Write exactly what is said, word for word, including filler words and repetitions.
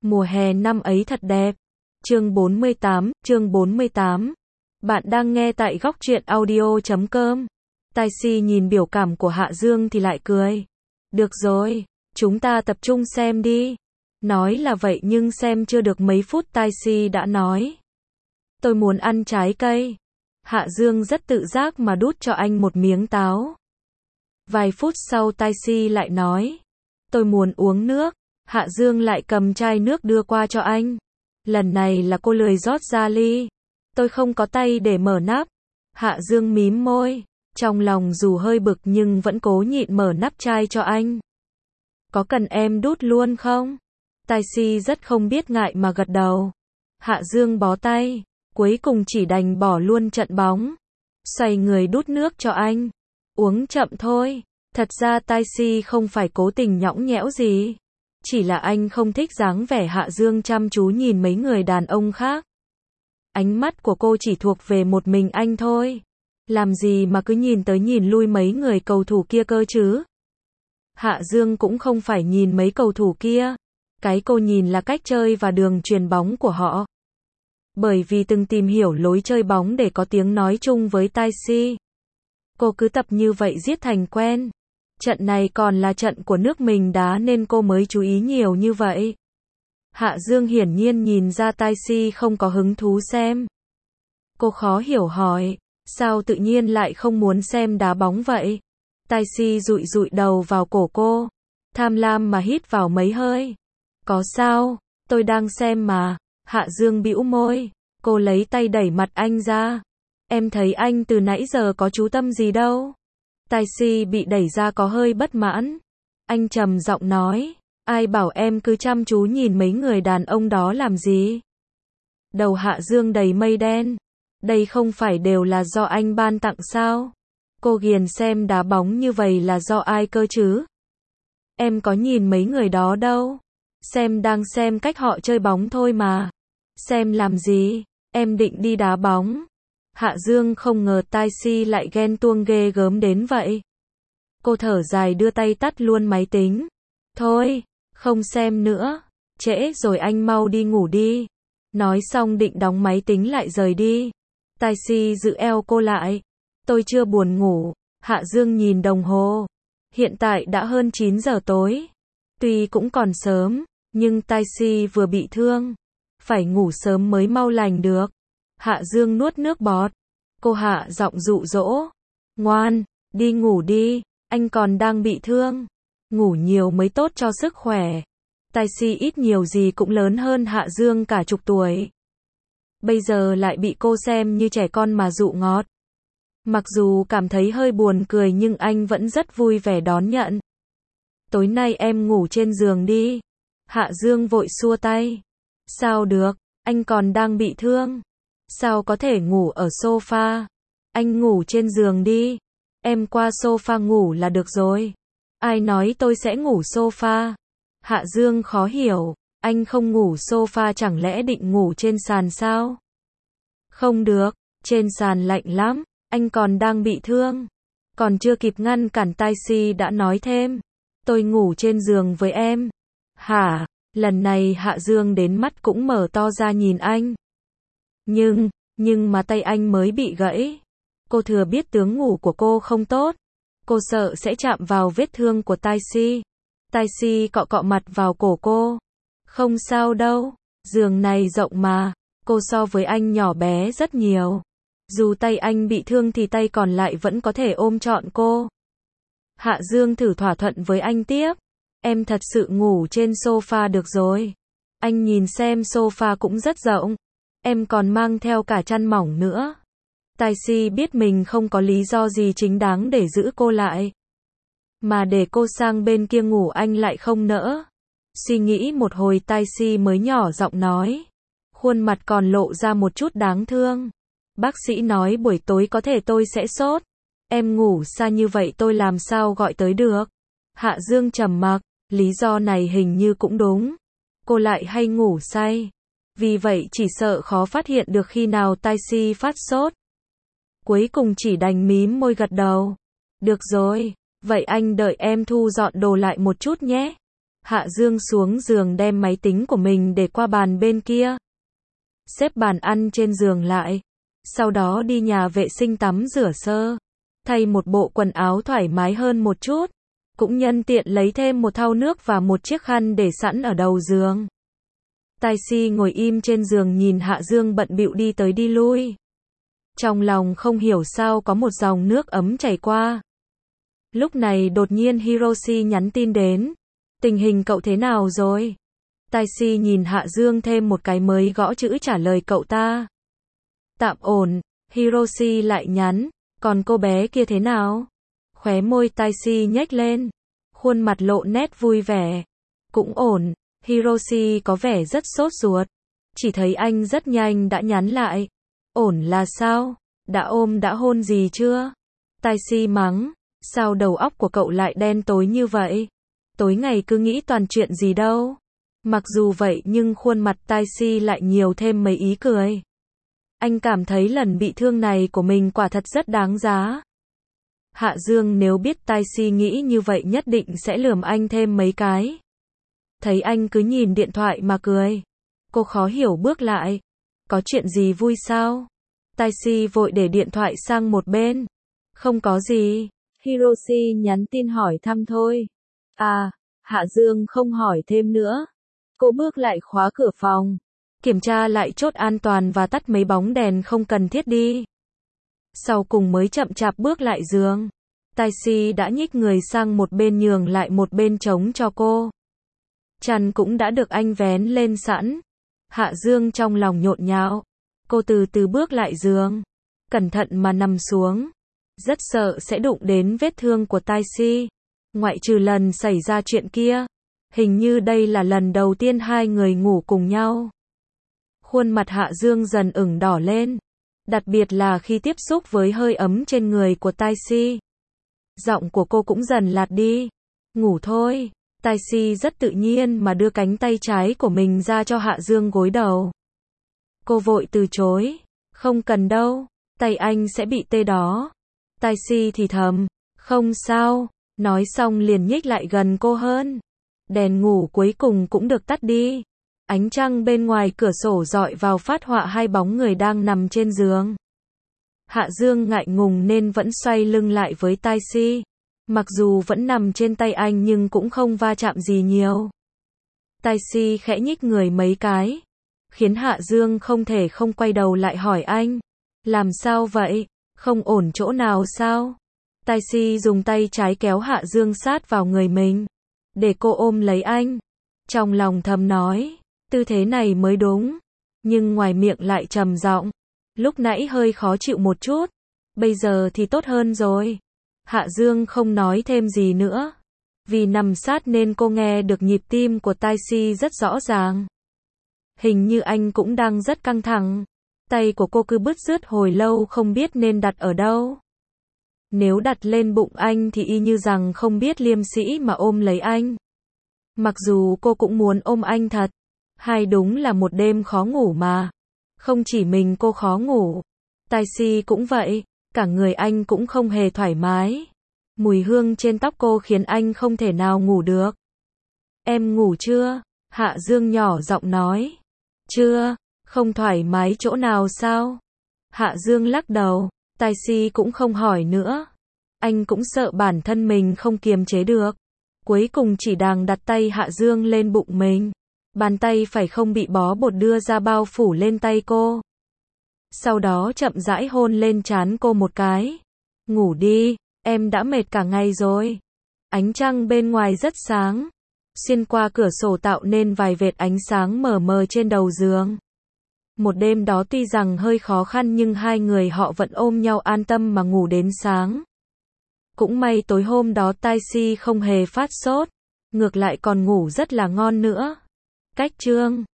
Mùa hè năm ấy thật đẹp. Chương bốn mươi tám, chương bốn mươi tám. Bạn đang nghe tại góc truyện audio chấm com. Tai Si nhìn biểu cảm của Hạ Dương thì lại cười. Được rồi, chúng ta tập trung xem đi. Nói là vậy nhưng xem chưa được mấy phút Tai Si đã nói. Tôi muốn ăn trái cây. Hạ Dương rất tự giác mà đút cho anh một miếng táo. Vài phút sau Tai Si lại nói. Tôi muốn uống nước. Hạ Dương lại cầm chai nước đưa qua cho anh. Lần này là cô lười rót ra ly. Tôi không có tay để mở nắp. Hạ Dương mím môi. Trong lòng dù hơi bực nhưng vẫn cố nhịn mở nắp chai cho anh. Có cần em đút luôn không? Tai Si rất không biết ngại mà gật đầu. Hạ Dương bó tay. Cuối cùng chỉ đành bỏ luôn trận bóng. Xoay người đút nước cho anh. Uống chậm thôi. Thật ra Tai Si không phải cố tình nhõng nhẽo gì. Chỉ là anh không thích dáng vẻ Hạ Dương chăm chú nhìn mấy người đàn ông khác. Ánh mắt của cô chỉ thuộc về một mình anh thôi. Làm gì mà cứ nhìn tới nhìn lui mấy người cầu thủ kia cơ chứ? Hạ Dương cũng không phải nhìn mấy cầu thủ kia. Cái cô nhìn là cách chơi và đường chuyền bóng của họ. Bởi vì từng tìm hiểu lối chơi bóng để có tiếng nói chung với Tai Si. Cô cứ tập như vậy giết thành quen. Trận này còn là trận của nước mình đá nên cô mới chú ý nhiều như vậy. Hạ Dương hiển nhiên nhìn ra Tai Si không có hứng thú xem. Cô khó hiểu hỏi, sao tự nhiên lại không muốn xem đá bóng vậy? Tai Si dụi dụi đầu vào cổ cô, tham lam mà hít vào mấy hơi. Có sao, tôi đang xem mà. Hạ Dương bĩu môi, cô lấy tay đẩy mặt anh ra. Em thấy anh từ nãy giờ có chú tâm gì đâu. Tai Si bị đẩy ra có hơi bất mãn. Anh trầm giọng nói, ai bảo em cứ chăm chú nhìn mấy người đàn ông đó làm gì? Đầu Hạ Dương đầy mây đen. Đây không phải đều là do anh ban tặng sao? Cô ghiền xem đá bóng như vậy là do ai cơ chứ? Em có nhìn mấy người đó đâu. Xem đang xem cách họ chơi bóng thôi mà. Xem làm gì? Em định đi đá bóng. Hạ Dương không ngờ Tai Si lại ghen tuông ghê gớm đến vậy. Cô thở dài đưa tay tắt luôn máy tính. Thôi, không xem nữa. Trễ rồi anh mau đi ngủ đi. Nói xong định đóng máy tính lại rời đi. Tai Si giữ eo cô lại. Tôi chưa buồn ngủ. Hạ Dương nhìn đồng hồ. Hiện tại đã hơn chín giờ tối. Tuy cũng còn sớm, nhưng Tai Si vừa bị thương. Phải ngủ sớm mới mau lành được. Hạ Dương nuốt nước bọt. Cô hạ giọng dụ dỗ. Ngoan, đi ngủ đi, anh còn đang bị thương. Ngủ nhiều mới tốt cho sức khỏe. Tai Si ít nhiều gì cũng lớn hơn Hạ Dương cả chục tuổi. Bây giờ lại bị cô xem như trẻ con mà dụ ngọt. Mặc dù cảm thấy hơi buồn cười nhưng anh vẫn rất vui vẻ đón nhận. Tối nay em ngủ trên giường đi. Hạ Dương vội xua tay. Sao được, anh còn đang bị thương. Sao có thể ngủ ở sofa? Anh ngủ trên giường đi. Em qua sofa ngủ là được rồi. Ai nói tôi sẽ ngủ sofa? Hạ Dương khó hiểu. Anh không ngủ sofa chẳng lẽ định ngủ trên sàn sao? Không được, trên sàn lạnh lắm. Anh còn đang bị thương. Còn chưa kịp ngăn cản Tai Si đã nói thêm. Tôi ngủ trên giường với em. Hả? Lần này Hạ Dương đến mắt cũng mở to ra nhìn anh. Nhưng, nhưng mà tay anh mới bị gãy. Cô thừa biết tướng ngủ của cô không tốt. Cô sợ sẽ chạm vào vết thương của Tai Si. Tai Si cọ cọ mặt vào cổ cô. Không sao đâu, giường này rộng mà. Cô so với anh nhỏ bé rất nhiều. Dù tay anh bị thương thì tay còn lại vẫn có thể ôm trọn cô. Hạ Dương thử thỏa thuận với anh tiếp. Em thật sự ngủ trên sofa được rồi. Anh nhìn xem sofa cũng rất rộng. Em còn mang theo cả chăn mỏng nữa. Tai Si biết mình không có lý do gì chính đáng để giữ cô lại. Mà để cô sang bên kia ngủ anh lại không nỡ. Suy nghĩ một hồi Tai Si mới nhỏ giọng nói. Khuôn mặt còn lộ ra một chút đáng thương. Bác sĩ nói buổi tối có thể tôi sẽ sốt. Em ngủ xa như vậy tôi làm sao gọi tới được. Hạ Dương trầm mặc. Lý do này hình như cũng đúng. Cô lại hay ngủ say. Vì vậy chỉ sợ khó phát hiện được khi nào Tai Si phát sốt. Cuối cùng chỉ đành mím môi gật đầu. Được rồi, vậy anh đợi em thu dọn đồ lại một chút nhé. Hạ Dương xuống giường đem máy tính của mình để qua bàn bên kia. Xếp bàn ăn trên giường lại. Sau đó đi nhà vệ sinh tắm rửa sơ. Thay một bộ quần áo thoải mái hơn một chút. Cũng nhân tiện lấy thêm một thau nước và một chiếc khăn để sẵn ở đầu giường. Taxi ngồi im trên giường nhìn Hạ Dương bận bịu đi tới đi lui. Trong lòng không hiểu sao có một dòng nước ấm chảy qua. Lúc này đột nhiên Hiroshi nhắn tin đến. Tình hình cậu thế nào rồi? Taxi nhìn Hạ Dương thêm một cái mới gõ chữ trả lời cậu ta. Tạm ổn, Hiroshi lại nhắn. Còn cô bé kia thế nào? Khóe môi Taxi nhếch lên. Khuôn mặt lộ nét vui vẻ. Cũng ổn, Hiroshi có vẻ rất sốt ruột. Chỉ thấy anh rất nhanh đã nhắn lại. Ổn là sao? Đã ôm đã hôn gì chưa? Taxi mắng. Sao đầu óc của cậu lại đen tối như vậy? Tối ngày cứ nghĩ toàn chuyện gì đâu. Mặc dù vậy nhưng khuôn mặt Taxi lại nhiều thêm mấy ý cười. Anh cảm thấy lần bị thương này của mình quả thật rất đáng giá. Hạ Dương nếu biết Taxi nghĩ như vậy nhất định sẽ lườm anh thêm mấy cái. Thấy anh cứ nhìn điện thoại mà cười. Cô khó hiểu bước lại. Có chuyện gì vui sao? Taxi vội để điện thoại sang một bên. Không có gì. Hiroshi nhắn tin hỏi thăm thôi. À, Hạ Dương không hỏi thêm nữa. Cô bước lại khóa cửa phòng. Kiểm tra lại chốt an toàn và tắt mấy bóng đèn không cần thiết đi. Sau cùng mới chậm chạp bước lại giường. Taxi đã nhích người sang một bên nhường lại một bên trống cho cô. Chăn cũng đã được anh vén lên sẵn. Hạ Dương trong lòng nhộn nhạo. Cô từ từ bước lại giường. Cẩn thận mà nằm xuống. Rất sợ sẽ đụng đến vết thương của Taxi. Ngoại trừ lần xảy ra chuyện kia. Hình như đây là lần đầu tiên hai người ngủ cùng nhau. Khuôn mặt Hạ Dương dần ửng đỏ lên. Đặc biệt là khi tiếp xúc với hơi ấm trên người của Taxi. Giọng của cô cũng dần lạt đi. Ngủ thôi. Taxi rất tự nhiên mà đưa cánh tay trái của mình ra cho Hạ Dương gối đầu. Cô vội từ chối. Không cần đâu. Tay anh sẽ bị tê đó. Taxi thì thầm. Không sao. Nói xong liền nhích lại gần cô hơn. Đèn ngủ cuối cùng cũng được tắt đi. Ánh trăng bên ngoài cửa sổ rọi vào phát họa hai bóng người đang nằm trên giường. Hạ Dương ngại ngùng nên vẫn xoay lưng lại với Taxi. Mặc dù vẫn nằm trên tay anh nhưng cũng không va chạm gì nhiều. Taxi khẽ nhích người mấy cái. Khiến Hạ Dương không thể không quay đầu lại hỏi anh. Làm sao vậy? Không ổn chỗ nào sao? Taxi dùng tay trái kéo Hạ Dương sát vào người mình. Để cô ôm lấy anh. Trong lòng thầm nói. Tư thế này mới đúng. Nhưng ngoài miệng lại trầm giọng. Lúc nãy hơi khó chịu một chút. Bây giờ thì tốt hơn rồi. Hạ Dương không nói thêm gì nữa. Vì nằm sát nên cô nghe được nhịp tim của Taxi rất rõ ràng. Hình như anh cũng đang rất căng thẳng. Tay của cô cứ bứt rứt hồi lâu không biết nên đặt ở đâu. Nếu đặt lên bụng anh thì y như rằng không biết liêm sĩ mà ôm lấy anh. Mặc dù cô cũng muốn ôm anh thật. Hay đúng là một đêm khó ngủ mà. Không chỉ mình cô khó ngủ. Taxi cũng vậy. Cả người anh cũng không hề thoải mái. Mùi hương trên tóc cô khiến anh không thể nào ngủ được. Em ngủ chưa? Hạ Dương nhỏ giọng nói. Chưa, không thoải mái chỗ nào sao? Hạ Dương lắc đầu. Taxi cũng không hỏi nữa. Anh cũng sợ bản thân mình không kiềm chế được. Cuối cùng chỉ đàng đặt tay Hạ Dương lên bụng mình. Bàn tay phải không bị bó bột đưa ra bao phủ lên tay cô. Sau đó chậm rãi hôn lên trán cô một cái. Ngủ đi, em đã mệt cả ngày rồi. Ánh trăng bên ngoài rất sáng. Xuyên qua cửa sổ tạo nên vài vệt ánh sáng mờ mờ trên đầu giường. Một đêm đó tuy rằng hơi khó khăn nhưng hai người họ vẫn ôm nhau an tâm mà ngủ đến sáng. Cũng may tối hôm đó Taxi không hề phát sốt. Ngược lại còn ngủ rất là ngon nữa. Cách chương